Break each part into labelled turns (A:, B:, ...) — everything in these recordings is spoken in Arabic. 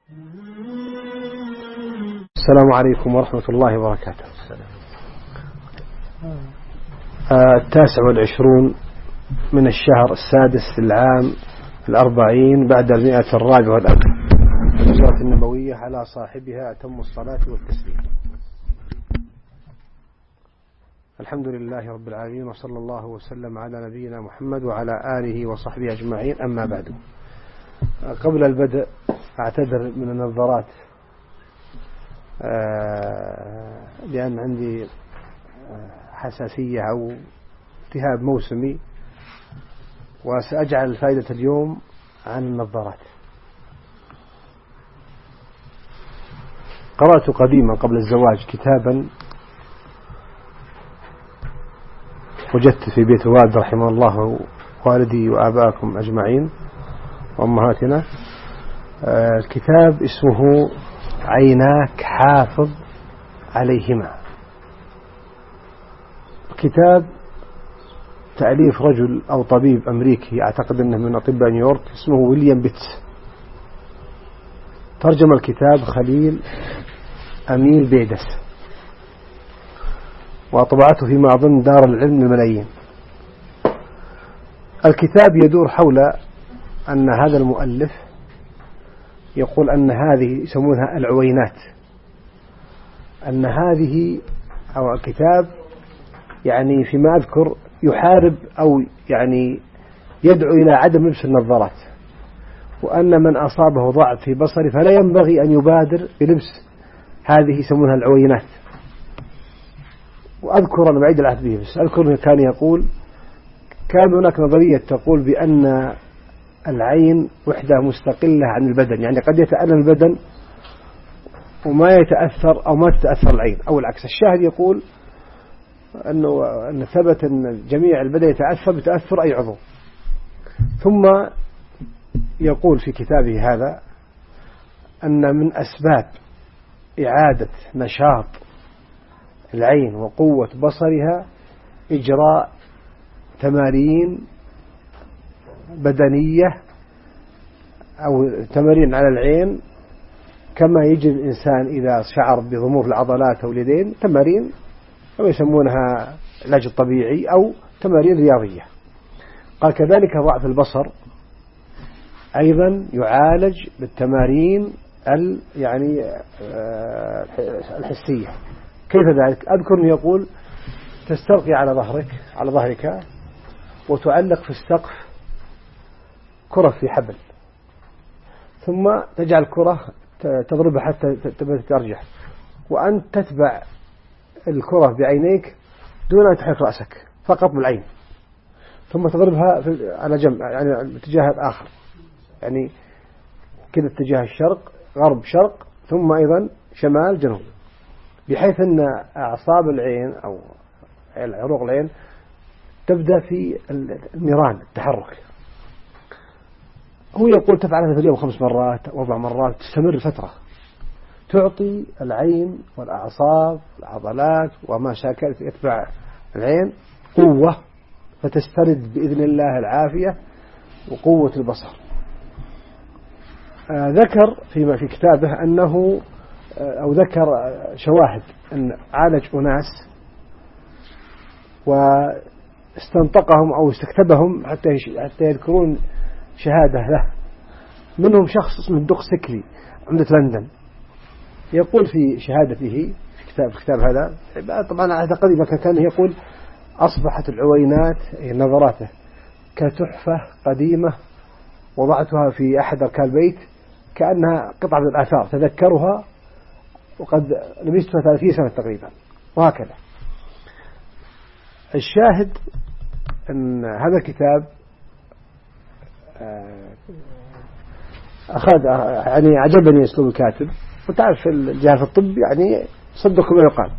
A: السلام عليكم ورحمة الله وبركاته. 29 من الشهر السادس للعام 40 بعد 104 الهجرة النبوية، على صاحبها أتم الصلاة والتسليم. الحمد لله رب العالمين، وصلى الله وسلم على نبينا محمد وعلى آله وصحبه أجمعين. أما بعد، قبل البدء أعتذر من النظارات لأن عندي حساسية أو التهاب موسمي، وسأجعل فائدة اليوم عن النظارات. قرأت قديما قبل الزواج كتابا وجدت في بيت الوالد رحمه الله والدي وآباءكم أجمعين وأمهاتنا. الكتاب اسمه عيناك حافظ عليهما. كتاب تأليف رجل أو طبيب أمريكي، أعتقد أنه من أطباء نيويورك، اسمه ويليام بيتس. ترجم الكتاب خليل أميل بيدس، وطبعته فيما أظن دار العلم الملايين. الكتاب يدور حول أن هذا المؤلف يقول أن هذه يسمونها العوينات، أن هذه أو الكتاب يعني فيما أذكر يحارب أو يعني يدعو إلى عدم لبس النظارات، وأن من أصابه ضعف في بصره فلا ينبغي أن يبادر بلبس هذه يسمونها العوينات. وأذكر أنا بعيد العهد به، بس أذكر كان يقول كان هناك نظرية تقول بأن العين وحدة مستقلة عن البدن، يعني قد يتألم البدن وما يتأثر أو ما تتأثر العين، أو العكس. الشاهد يقول أن ثبت أن جميع البدن يتأثر بتأثر أي عضو. ثم يقول في كتابه هذا أن من أسباب إعادة نشاط العين وقوة بصرها إجراء تمارين بدنية أو تمارين على العين، كما يجري الإنسان إذا شعر بضمور العضلات أو اليدين، تمارين كما يسمونها العلاج الطبيعي أو تمارين رياضية. قال كذلك ضعف البصر أيضا يعالج بالتمارين يعني الحسية. كيف ذلك؟ أذكر أنه يقول تستلقي على ظهرك وتعلق في السقف كرة في حبل، ثم تجعل كرة تضربها حتى ترجع، وأنت تتبع الكرة بعينيك دون أن تحرك رأسك، فقط بالعين، ثم تضربها على جنب، يعني الاتجاه الآخر، يعني كذا اتجاه الشرق غرب شرق، ثم أيضا شمال جنوب، بحيث أن أعصاب العين أو عروق العين تبدأ في النيران التحرك. هو يقول تفعل هذا في اليوم 5 مرات أو 4 مرات، تستمر فترة، تعطي العين والأعصاب والعضلات وما شاكل يتبع العين قوة، فتسترد بإذن الله العافية وقوة البصر. ذكر في كتابه أنه أو ذكر شواهد أن عالج أناس واستنطقهم أو استكتبهم حتى يذكرون شهادة له. منهم شخص اسمه الدق سكلي عمدة لندن، يقول في شهادته في كتاب هذا، طبعا هذا قديما كان يقول أصبحت العوينات نظراته كتحفة قديمة وضعتها في أحد أركان البيت كأنها قطعة من الآثار تذكرها وقد لبستها 30 سنة تقريبا، وهكذا. الشاهد أن هذا الكتاب أخذ يعني عجبني أسلوب الكاتب، وتعرف الجهاز الطب يعني صدق ما يقال.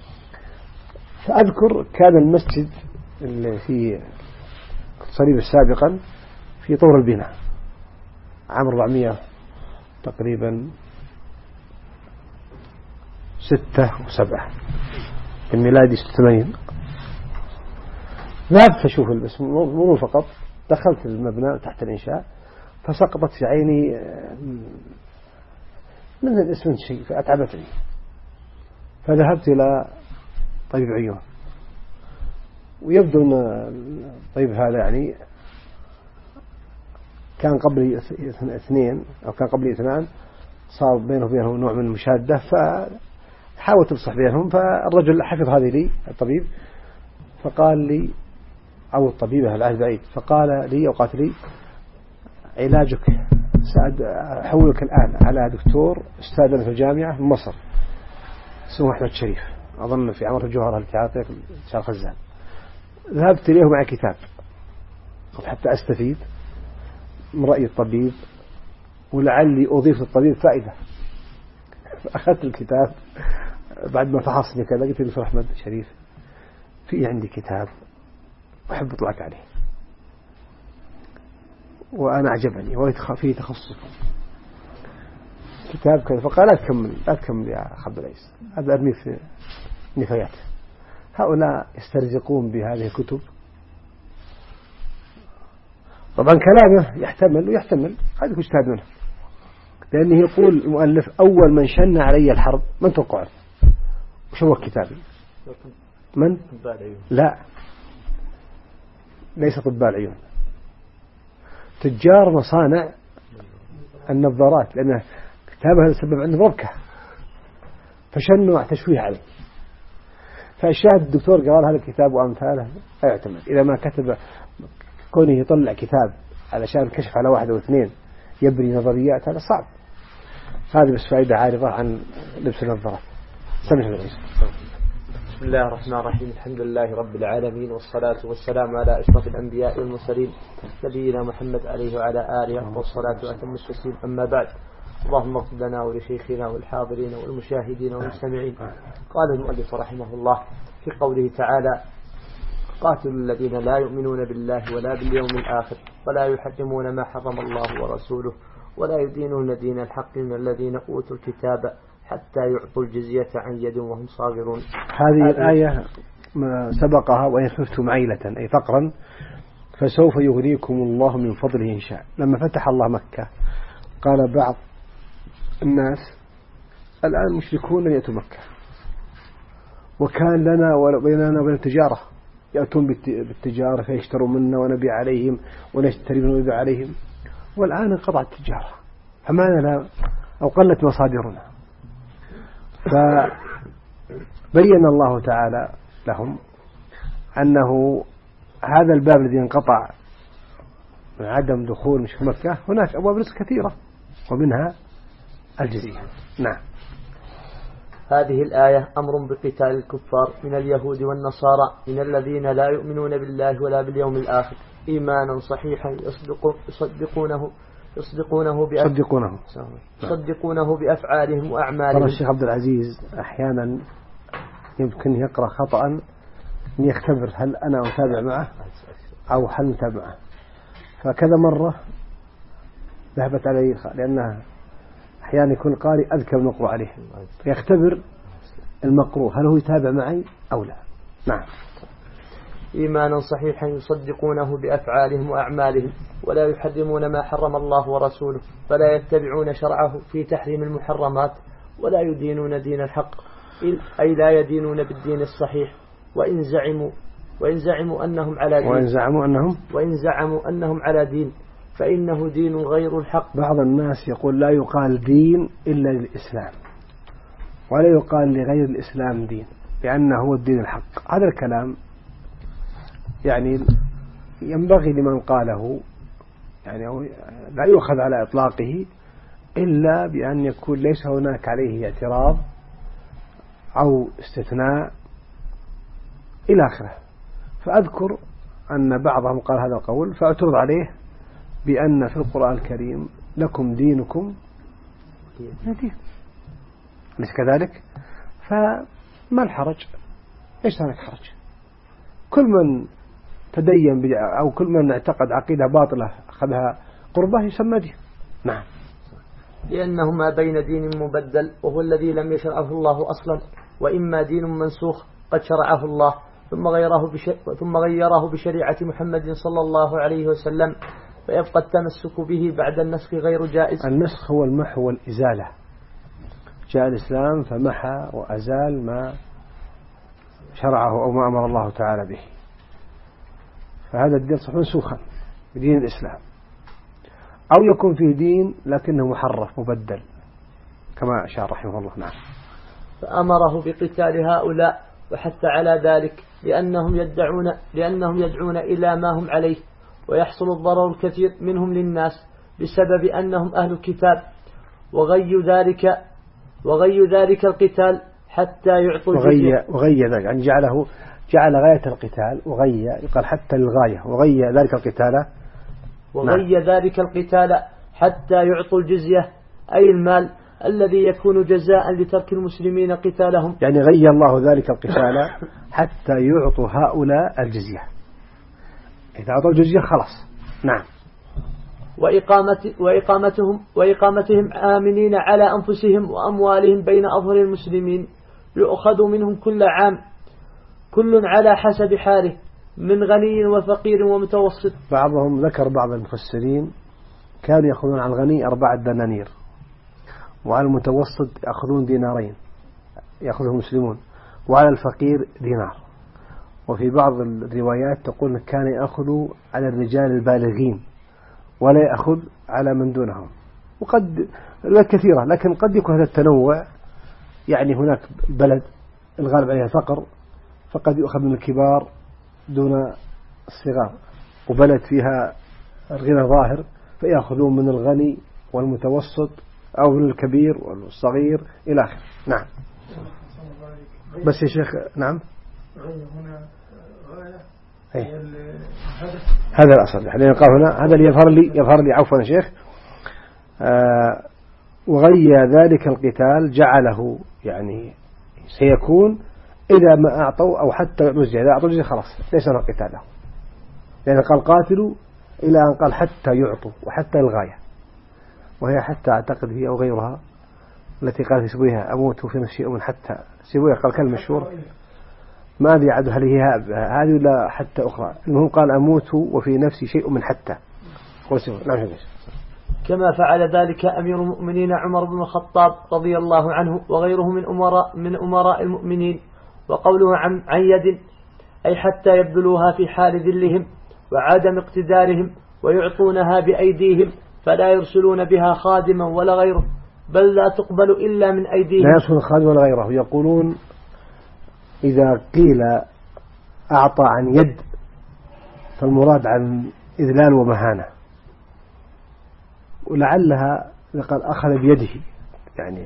A: فأذكر كان المسجد اللي في صليب سابقا في طور البناء عام 400 تقريبا 6 و7 الميلادي 86. ذهبت أشوف بس مو فقط، دخلت المبنى تحت الإنشاء، فسقطت في عيني من الاسم شيء فأتعبتني، فذهبت إلى طبيب عيون، ويبدو أن الطبيب هذا يعني كان قبلي 2 أو كان قبلي 2 صار بينه وبينه نوع من المشادة، فحاول تفصح بينهم. فالرجل حفظ هذه لي الطبيب، فقال لي أو الطبيبة العهد بعيد، فقال لي أو قالت لي علاجك أحولك الآن على دكتور أستاذ في الجامعة في مصر اسمه أحمد شريف، أظن في عمر الجوهرة التي تعطيك شارع خزان. ذهبت إليه مع كتاب حتى أستفيد من رأي الطبيب ولعلي أضيف للطبيب فائدة. فأخذت الكتاب بعد ما فحصني كذا، قلت لدكتور أحمد شريف في عندي كتاب أحب أطلعك عليه وأنا أعجبني وفيه تخصص كتاب كذا. فقال لا تكمل يا خب العيس، هذا أرمي في نفايات، هؤلاء يسترزقون بهذه الكتب. طبعا كلامه يحتمل ويحتمل، هذا اجتهاد منه، لأنه يقول المؤلف أول من شن علي الحرب من توقعه وش هو كتابي؟ من؟ لا، ليس طباء العيون، تجار مصانع النظارات، لأن كتابه هذا سبب عنه ربكة فشنوا تشويه عليه. فالشاهد الدكتور قال هذا الكتاب وأمثاله لا يعتمد. إذا ما كتب كونه يطلع كتاب علشان كشف على 1 أو 2 يبني نظريات، هذا صعب. هذه بس فائدة عارضة عن لبس النظارات. سمح الله.
B: بسم الله الرحمن الرحيم، الحمد لله رب العالمين، والصلاة والسلام على أشرف الأنبياء والمرسلين نبينا محمد عليه وعلى آله والصلاة وأتم التسليم. أما بعد، اللهم اغفر لنا ولشيخنا والحاضرين والمشاهدين والمستمعين. قال المؤلف رحمه الله في قوله تعالى: قاتلوا الذين لا يؤمنون بالله ولا باليوم الآخر ولا يحرمون ما حرم الله ورسوله ولا يدينون دين الحق من الذين أوتوا الكتاب حتى يعطوا الجزية عن يد وهم صاغرون.
A: هذه الآية ما سبقها: وإن خفتم عيلة، أي فقرا فسوف يغنيكم الله من فضله إن شاء. لما فتح الله مكة قال بعض الناس الآن مشركون يأتوا مكة، وكان لنا وبيننا وبين التجارة، يأتون بالتجارة فيشتروا منا ونبيع عليهم ونشتري من ونبيع عليهم، والآن انقطعت التجارة فما لنا أو قلت مصادرنا. فبين الله تعالى لهم أنه هذا الباب الذي انقطع من عدم دخول مشرك مكة هناك أبواب رزق كثيرة ومنها الجزية. نعم.
B: هذه الآية أمر بقتال الكفار من اليهود والنصارى من الذين لا يؤمنون بالله ولا باليوم الآخر إيمانا صحيحا يصدقونه بأفعالهم وأعمالهم.
A: الشيخ عبد العزيز أحيانا يمكن يقرأ خطأ أن يختبر هل أنا أتابع معه أو هل نتابعه، فكذا مرة ذهبت علي لأنها أحيانا يكون قارئ أذكى من مقروء عليه، فيختبر المقروء هل هو يتابع معي أو لا. نعم.
B: إيمانا صحيحا يصدقونه بأفعالهم وأعمالهم ولا يحرمون ما حرم الله ورسوله فلا يتبعون شرعه في تحريم المحرمات ولا يدينون دين الحق، أي لا يدينون بالدين الصحيح، وإن زعموا أنهم على دين فإنه دين غير الحق.
A: بعض الناس يقول لا يقال دين إلا للإسلام ولا يقال لغير الإسلام دين لأنه هو الدين الحق. هذا الكلام يعني ينبغي لمن قاله يعني لا يؤخذ على إطلاقه إلا بأن يكون ليس هناك عليه اعتراض أو استثناء إلى آخره. فأذكر أن بعضهم قال هذا القول فأعترض عليه بأن في القرآن الكريم لكم دينكم دين، ليس كذلك؟ فما الحرج؟ إيش هناك حرج؟ كل من تدين أو كل من اعتقد عقيدة باطلة أخذها قربة يسمى دين. نعم.
B: لأنه ما بين دين مبدل وهو الذي لم يشرعه الله أصلا، وإما دين منسوخ قد شرعه الله ثم غيره بشريعة محمد صلى الله عليه وسلم، فيبقى التمسك به بعد النسخ غير جائز.
A: النسخ هو المحو والإزالة، جاء الإسلام فمحى وأزال ما شرعه أو ما أمر الله تعالى به، فهذا الدين صح منسوخا بدين الإسلام، أو يكون فيه دين لكنه محرف مبدل كما أشار رحمه الله. نعم.
B: فأمره بقتال هؤلاء وحتى على ذلك لأنهم يدعون إلى ما هم عليه، ويحصل الضرر الكثير منهم للناس بسبب أنهم أهل الكتاب، وغي ذلك القتال حتى يعطوا الجزية.
A: وغي ذلك يعني جعل غاية القتال، وغي يقال حتى للغاية، وغي ذلك القتال
B: ذلك القتال حتى يعطوا الجزية، أي المال الذي يكون جزاء لترك المسلمين قتالهم.
A: يعني غي الله ذلك القتال حتى يعطوا هؤلاء الجزية، إذا أعطوا الجزية خلاص. نعم.
B: وإقامتهم آمنين على أنفسهم وأموالهم بين أظهر المسلمين، يؤخذ منهم كل عام كل على حسب حاله من غني وفقير ومتوسط.
A: بعضهم ذكر بعض المفسرين كانوا يأخذون على الغني 4 دنانير، وعلى المتوسط يأخذون دينارين يأخذهم المسلمون، وعلى الفقير دينار. وفي بعض الروايات تقول كان يأخذ على الرجال البالغين ولا يأخذ على من دونهم. وقد روايات كثيرة، لكن قد يكون هذا التنوع، يعني هناك بلد الغالب عليها فقر فقد يؤخذ من الكبار دون الصغار، وبلد فيها الغنى ظاهر فيأخذون من الغني والمتوسط أو من الكبير والصغير إلى آخره. نعم. بس يا شيخ. نعم.
C: هنا غاية
A: هذا الأصل يعني قال هنا هذا اللي يظهر لي عفوا يا شيخ. وغي ذلك القتال جعله يعني سيكون إذا ما أعطوا أو حتى يعطوا، إذا أعطوا خلاص ليس هناك قتال له، لأن قال قاتلوا إلى أن قال حتى يعطوا، وحتى الغاية، وهي حتى أعتقد هي أو غيرها التي قال في سبويها أموت في نفسي أو من حتى سبويها قال كلمة مشهورة ما أدري عاد هل هي هذه ولا حتى أخرى، المهم قال أموت وفي نفسي شيء من حتى. نعم.
B: كما فعل ذلك أمير المؤمنين عمر بن الخطاب رضي الله عنه وغيره من أمراء المؤمنين. وقوله عن يد أي حتى يبذلوها في حال ذلهم وعدم اقتدارهم، ويعطونها بأيديهم فلا يرسلون بها خادما ولا غيره، بل لا تقبل إلا من أيديهم.
A: لا يرسل خادم ولا غيره. يقولون إذا قيل أعطى عن يد فالمراد عن إذلال ومهانة، ولعلها قال أخذ بيده يعني.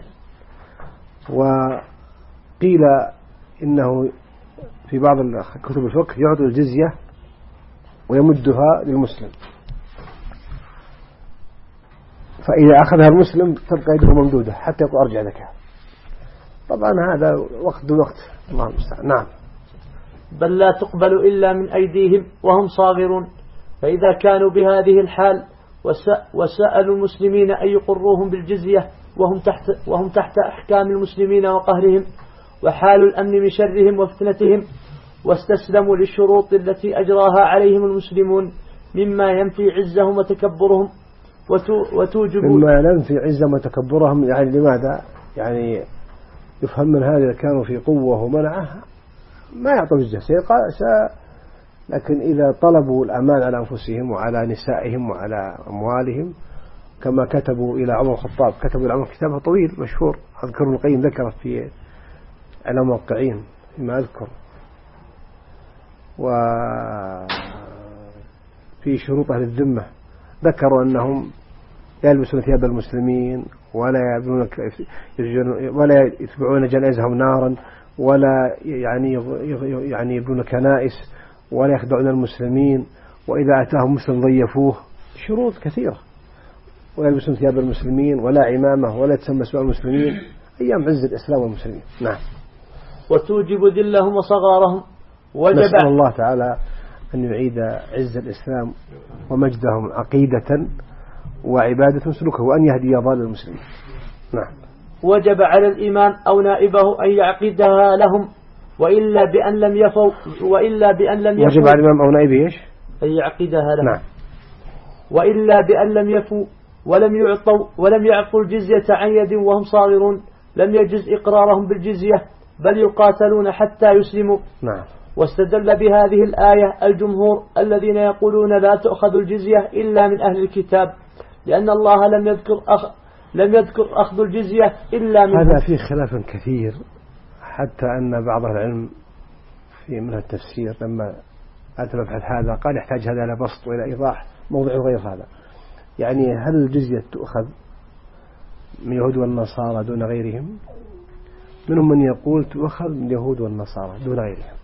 A: وقيل إنه في بعض كتب الفقه يعطي الجزية ويمدها للمسلم، فإذا أخذها المسلم تبقى يده ممدودة حتى يقول أرجع لك. طبعا هذا وقت الله المستعان. نعم.
B: بل لا تقبل إلا من أيديهم وهم صاغرون. فإذا كانوا بهذه الحال وسألوا المسلمين أن يقروهم بالجزية وهم تحت أحكام المسلمين وقهرهم وحال الأمن من شرهم وفتنتهم، واستسلموا للشروط التي أجراها عليهم المسلمون مما ينفي عزهم وتكبرهم وتوجب
A: مما ينفي عزهم وتكبرهم. يعني لماذا؟ يعني يفهم من هذا كانوا في قوة ومنعه ما يعطوا الجزية، لكن إذا طلبوا الأمان على أنفسهم وعلى نسائهم وعلى أموالهم كما كتبوا إلى عمر الخطاب، كتبوا إلى عمر كتابه طويل مشهور أذكر ابن القيم ذكرت في على موقعين فيما أذكر، وفي شروط أهل الذمة ذكروا أنهم يلبسون ثياب المسلمين ولا يتبعون جنائزهم نارا ولا يعني يبنون كنائس ولا يخدعون المسلمين، وإذا أتاهم مسلم ضيفوه، شروط كثيرة، ويلبسون ثياب المسلمين ولا عمامة ولا تسمى اسماء المسلمين أيام عز الإسلام والمسلمين. نعم.
B: وتوجب ذلهم وصغارهم.
A: نسأل الله تعالى أن يعيد عز الإسلام ومجدهم عقيدة وعبادة سلوكه، وأن يهدي ضال المسلمين. نعم.
B: وجب على الإمام أو نائبه أن يعقدها لهم، وإلا بأن لم يفوا
A: وجب على الإمام أو نائبه إيش؟
B: أن يعقدها لهم.
A: نعم.
B: وإلا بأن لم يفوا ولم يعطوا الجزية عن يد وهم صاغرون، لم يجز إقرارهم بالجزية بل يقاتلون حتى يسلموا.
A: نعم.
B: واستدل بهذه الآية الجمهور الذين يقولون لا تؤخذ الجزية إلا من أهل الكتاب لأن الله لم يذكر أخذ الجزية إلا من
A: هذا فيه خلاف كثير، حتى أن بعض العلم في من التفسير لما أتى مبحث هذا قال يحتاج هذا إلى بسط وإلى إيضاح موضع غير هذا. يعني هل الجزية تؤخذ من اليهود والنصارى دون غيرهم؟ منهم من يقول تؤخذ من اليهود والنصارى دون غيرهم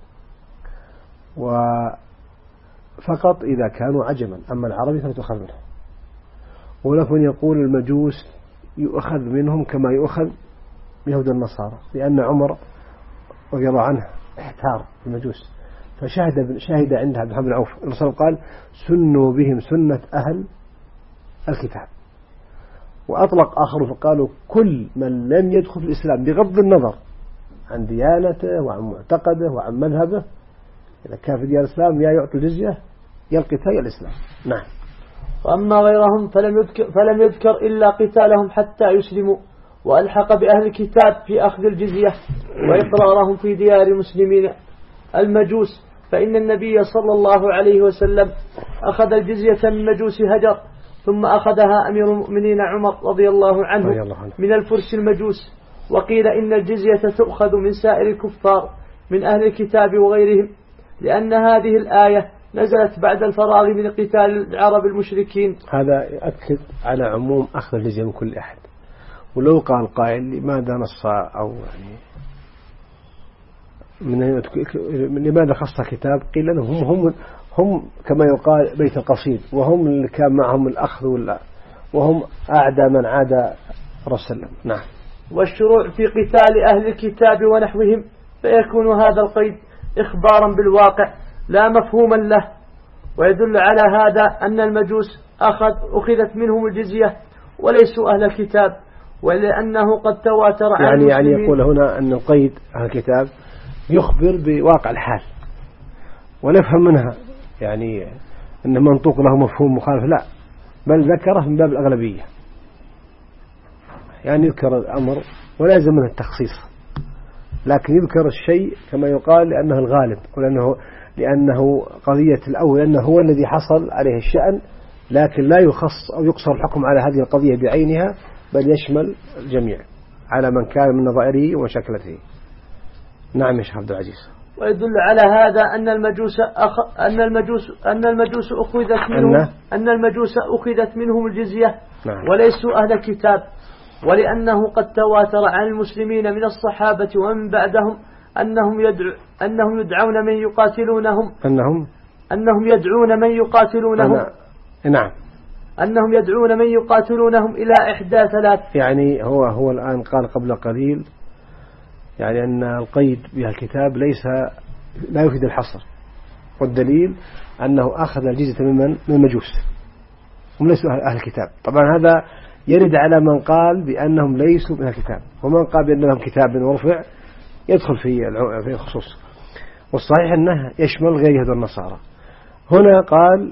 A: وفقط إذا كانوا عجما، أما العربي فلا تؤخذ منهم. وهناك من يقول المجوس يؤخذ منهم كما يؤخذ من اليهود والنصارى، لأن عمر رضي الله عنه احتار المجوس فشهد عندها عبد الرحمن بن عوف الرسول قال سنوا بهم سنة أهل الكتاب. وأطلق آخر فقالوا كل من لم يدخل في الإسلام بغض النظر عن ديانته وعن معتقده وعن مذهبه، إذا كان في ديار الإسلام يا يعطي الجزية يا القتال يا الإسلام. نعم.
B: وأما غيرهم فلم يذكر إلا قتالهم حتى يسلموا، وألحق بأهل الكتاب في أخذ الجزية وإقرارهم في ديار المسلمين المجوس، فإن النبي صلى الله عليه وسلم أخذ الجزية من مجوس هجر ثم أخذها أمير المؤمنين عمر رضي الله عنه من الفرس المجوس. وقيل إن الجزية تؤخذ من سائر الكفار من أهل الكتاب وغيرهم، لأن هذه الآية نزلت بعد الفراغ من قتال العرب المشركين.
A: هذا يؤكد على عموم أخذ الجزية من كل أحد. ولو قال قائل لماذا نص أو يعني لماذا خص كتاب؟ قيل لهم هم كما يقال بيت القصيد، وهم اللي كان معهم الأخذ وهم أعدى من عاد رسول. نعم.
B: والشروع في قتال أهل الكتاب ونحوهم فيكون هذا القيد إخبارا بالواقع لا مفهوما له. ويدل على هذا أن المجوس أخذت منهم الجزية وليسوا أهل الكتاب، ولأنه قد تواتر عن المسلمين.
A: يعني يقول هنا أن القيد أهل الكتاب يخبر بواقع الحال، ونفهم منها يعني أن منطوق له مفهوم مخالف، لا، بل ذكره من باب الأغلبية، يعني يذكر الأمر ولا يلزم منه التخصيص، لكن يذكر الشيء كما يقال لأنه الغالب، لأنه قضية الأول أنه هو الذي حصل عليه الشأن، لكن لا يخص أو يقصر الحكم على هذه القضية بعينها، بل يشمل الجميع على من كان من نظائره وشكلته. نعم يا شيخ عبد العزيز.
B: ويدل على هذا أن المجوس أخذت منهم الجزية.
A: نعم.
B: وليسوا أهل الكتاب، ولأنه قد تواتر عن المسلمين من الصحابة ومن بعدهم أنهم يدعون من يقاتلونهم
A: نعم.
B: أنهم يدعون من يقاتلونهم إلى إحدى ثلاث.
A: يعني هو الآن قال قبل قليل يعني أن القيد بها الكتاب لا يفيد الحصر، والدليل أنه أخذ الجزية من المجوس، هم ليسوا أهل الكتاب. طبعا هذا يرد على من قال بأنهم ليسوا من الكتاب، ومن قال بأن لهم كتاب ورفع يدخل في الخصوص، والصحيح أنه يشمل غير يهود النصارى. هنا قال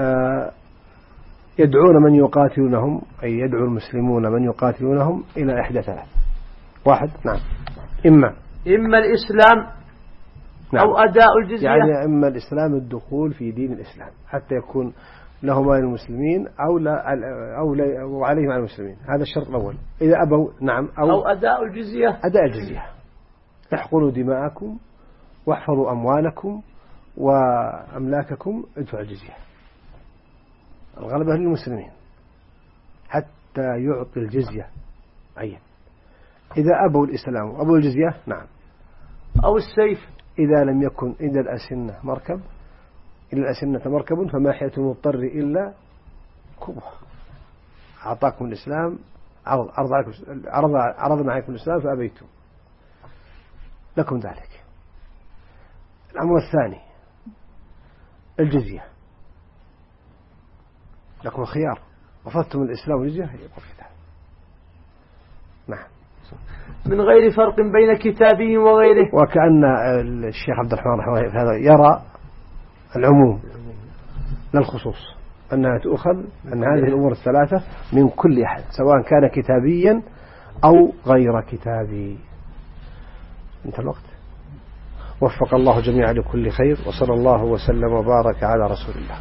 A: يدعون من يقاتلونهم، أي يدعو المسلمون من يقاتلونهم إلى إحدى ثلاث. واحد، نعم، إما
B: الإسلام، نعم، أو أداء الجزية.
A: يعني إما الإسلام الدخول في دين الإسلام حتى يكون له مال المسلمين أو عليهم على المسلمين، هذا الشرط الأول. إذا أبوا، نعم،
B: أو أداء الجزية.
A: احقنوا دماءكم واحفظوا أموالكم وأملاككم، ادفعوا الجزية. الغلبة للمسلمين حتى يعطي الجزية عين. إذا أبوا الإسلام وأبوا الجزية، نعم،
B: أو السيف.
A: إذا لم يكن إذا الأسنة مركب فما حياة المضطر إلا كبه. أعطاكم الإسلام، عرضنا عليكم الإسلام فأبيتم، لكم ذلك. الأمر الثاني الجزية، لكم الخيار، رفضتم الإسلام والجزية يبقى القتال. نعم.
B: من غير فرق بين كتابي وغيره.
A: وكأن الشيخ عبد الرحمن رحمه الله هذا يرى العموم لا الخصوص، أنها تؤخذ أن هذه الأمور الثلاثة من كل أحد، سواء كان كتابيا أو غير كتابي. انتهى الوقت. وفق الله جميعا لكل خير، وصلى الله وسلم وبارك على رسول الله.